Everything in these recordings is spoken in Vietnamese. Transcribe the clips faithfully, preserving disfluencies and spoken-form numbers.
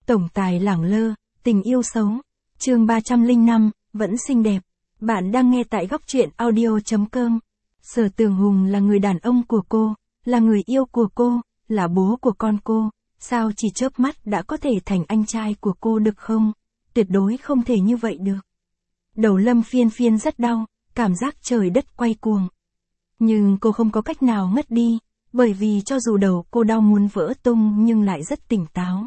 Tổng tài lẳng lơ, tình yêu xấu. Chương ba trăm lẻ năm, vẫn xinh đẹp. Bạn đang nghe tại góc truyện audio chấm com. Sở Tường Hùng là người đàn ông của cô, là người yêu của cô, là bố của con cô. Sao chỉ chớp mắt đã có thể thành anh trai của cô được không? Tuyệt đối không thể như vậy được. Đầu Lâm Phiên Phiên rất đau, cảm giác trời đất quay cuồng. Nhưng cô không có cách nào ngất đi, bởi vì cho dù đầu cô đau muốn vỡ tung nhưng lại rất tỉnh táo.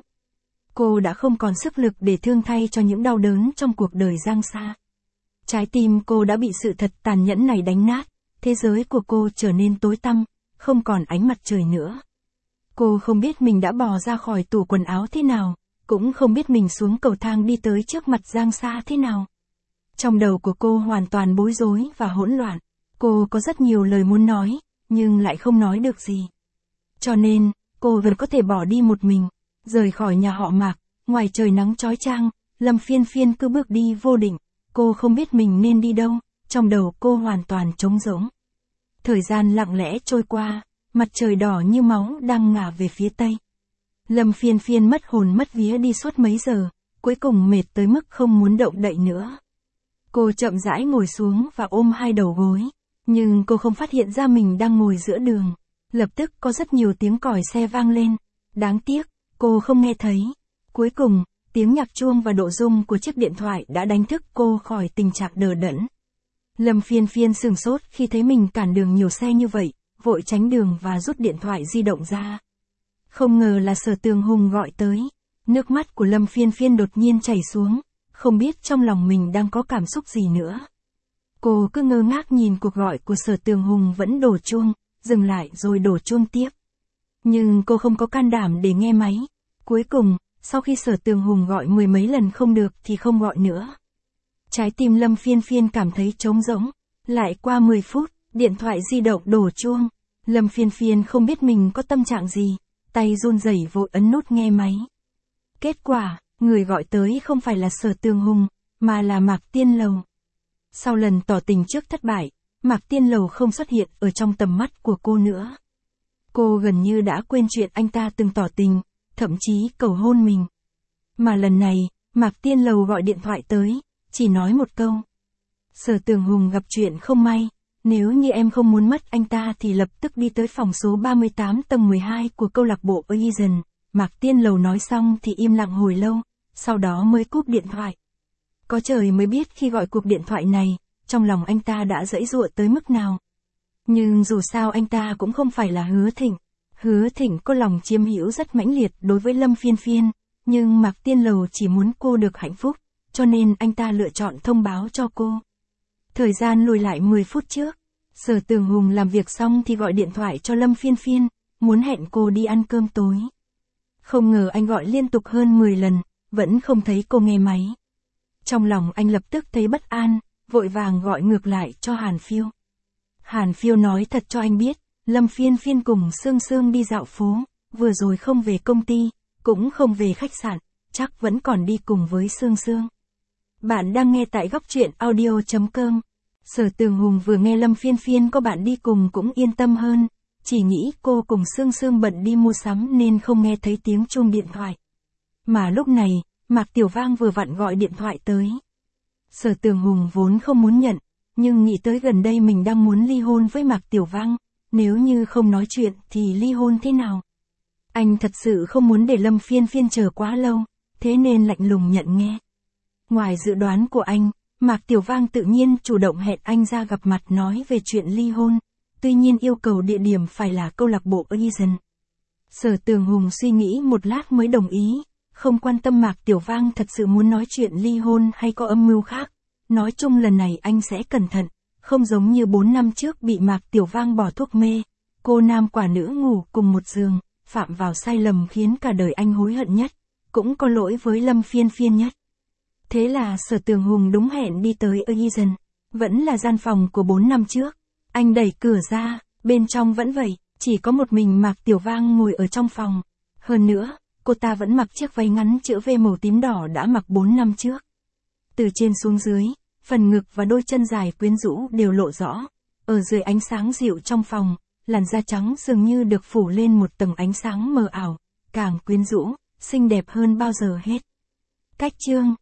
Cô đã không còn sức lực để thương thay cho những đau đớn trong cuộc đời Giang Sa. Trái tim cô đã bị sự thật tàn nhẫn này đánh nát, thế giới của cô trở nên tối tăm, không còn ánh mặt trời nữa. Cô không biết mình đã bò ra khỏi tủ quần áo thế nào, cũng không biết mình xuống cầu thang đi tới trước mặt Giang Sa thế nào. Trong đầu của cô hoàn toàn bối rối và hỗn loạn. Cô có rất nhiều lời muốn nói, nhưng lại không nói được gì. Cho nên, cô vẫn có thể bỏ đi một mình, rời khỏi nhà họ Mạc, ngoài trời nắng chói chang, Lâm Phiên Phiên cứ bước đi vô định. Cô không biết mình nên đi đâu, trong đầu cô hoàn toàn trống rỗng. Thời gian lặng lẽ trôi qua, mặt trời đỏ như máu đang ngả về phía tây. Lâm Phiên Phiên mất hồn mất vía đi suốt mấy giờ, cuối cùng mệt tới mức không muốn động đậy nữa. Cô chậm rãi ngồi xuống và ôm hai đầu gối, nhưng cô không phát hiện ra mình đang ngồi giữa đường. Lập tức có rất nhiều tiếng còi xe vang lên, đáng tiếc, cô không nghe thấy. Cuối cùng, tiếng nhạc chuông và độ rung của chiếc điện thoại đã đánh thức cô khỏi tình trạng đờ đẫn. Lâm Phiên Phiên sửng sốt khi thấy mình cản đường nhiều xe như vậy, vội tránh đường và rút điện thoại di động ra. Không ngờ là Sở Tường Hùng gọi tới. Nước mắt của Lâm Phiên Phiên đột nhiên chảy xuống, không biết trong lòng mình đang có cảm xúc gì nữa. Cô cứ ngơ ngác nhìn cuộc gọi của Sở Tường Hùng vẫn đổ chuông, dừng lại rồi đổ chuông tiếp. Nhưng cô không có can đảm để nghe máy. Cuối cùng, sau khi Sở Tường Hùng gọi mười mấy lần không được thì không gọi nữa. Trái tim Lâm Phiên Phiên cảm thấy trống rỗng. Lại qua mười phút, điện thoại di động đổ chuông. Lâm Phiên Phiên không biết mình có tâm trạng gì, tay run rẩy vội ấn nút nghe máy. Kết quả, người gọi tới không phải là Sở Tường Hùng, mà là Mạc Tiên Lầu. Sau lần tỏ tình trước thất bại, Mạc Tiên Lầu không xuất hiện ở trong tầm mắt của cô nữa. Cô gần như đã quên chuyện anh ta từng tỏ tình, thậm chí cầu hôn mình. Mà lần này, Mạc Tiên Lầu gọi điện thoại tới, chỉ nói một câu. Sở Tường Hùng gặp chuyện không may, nếu như em không muốn mất anh ta thì lập tức đi tới phòng số ba mươi tám tầng mười hai của câu lạc bộ Asian. Mạc Tiên Lầu nói xong thì im lặng hồi lâu, sau đó mới cúp điện thoại. Có trời mới biết khi gọi cuộc điện thoại này, trong lòng anh ta đã giãy giụa tới mức nào. Nhưng dù sao anh ta cũng không phải là Hứa Thịnh. Hứa Thịnh có lòng chiếm hữu rất mãnh liệt đối với Lâm Phiên Phiên, nhưng Mạc Tiên Lầu chỉ muốn cô được hạnh phúc, cho nên anh ta lựa chọn thông báo cho cô. Thời gian lùi lại mười phút trước, Sở Tường Hùng làm việc xong thì gọi điện thoại cho Lâm Phiên Phiên, muốn hẹn cô đi ăn cơm tối. Không ngờ anh gọi liên tục hơn mười lần, vẫn không thấy cô nghe máy. Trong lòng anh lập tức thấy bất an, vội vàng gọi ngược lại cho Hàn Phiêu. Hàn Phiêu nói thật cho anh biết, Lâm Phiên Phiên cùng Sương Sương đi dạo phố, vừa rồi không về công ty, cũng không về khách sạn, chắc vẫn còn đi cùng với Sương Sương. Bạn đang nghe tại góc truyện audio chấm com. Sở Tường Hùng vừa nghe Lâm Phiên Phiên có bạn đi cùng cũng yên tâm hơn, chỉ nghĩ cô cùng Sương Sương bận đi mua sắm nên không nghe thấy tiếng chuông điện thoại. Mà lúc này, Mạc Tiểu Vang vừa vặn gọi điện thoại tới. Sở Tường Hùng vốn không muốn nhận, nhưng nghĩ tới gần đây mình đang muốn ly hôn với Mạc Tiểu Vang, nếu như không nói chuyện thì ly hôn thế nào? Anh thật sự không muốn để Lâm Phiên Phiên chờ quá lâu, thế nên lạnh lùng nhận nghe. Ngoài dự đoán của anh, Mạc Tiểu Vang tự nhiên chủ động hẹn anh ra gặp mặt nói về chuyện ly hôn, tuy nhiên yêu cầu địa điểm phải là câu lạc bộ Asian. Sở Tường Hùng suy nghĩ một lát mới đồng ý, không quan tâm Mạc Tiểu Vang thật sự muốn nói chuyện ly hôn hay có âm mưu khác. Nói chung lần này anh sẽ cẩn thận, không giống như bốn năm trước bị Mạc Tiểu Vang bỏ thuốc mê, cô nam quả nữ ngủ cùng một giường, phạm vào sai lầm khiến cả đời anh hối hận nhất, cũng có lỗi với Lâm Phiên Phiên nhất. Thế là Sở Tường Hùng đúng hẹn đi tới Asian, vẫn là gian phòng của bốn năm trước. Anh đẩy cửa ra, bên trong vẫn vậy, chỉ có một mình Mạc Tiểu Vang ngồi ở trong phòng. Hơn nữa, cô ta vẫn mặc chiếc váy ngắn chữ V màu tím đỏ đã mặc bốn năm trước. Từ trên xuống dưới, phần ngực và đôi chân dài quyến rũ đều lộ rõ. Ở dưới ánh sáng dịu trong phòng, làn da trắng dường như được phủ lên một tầng ánh sáng mờ ảo, càng quyến rũ, xinh đẹp hơn bao giờ hết. Cách chương